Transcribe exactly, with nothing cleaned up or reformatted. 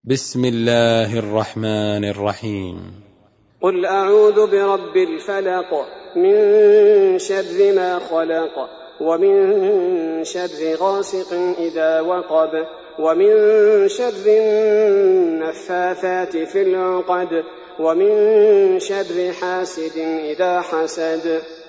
بسم الله الرحمن الرحيم. قل أعوذ برب الفلق من شر ما خلق ومن شر غاسق إذا وقب ومن شر النفاثات في العقد ومن شر حاسد إذا حسد.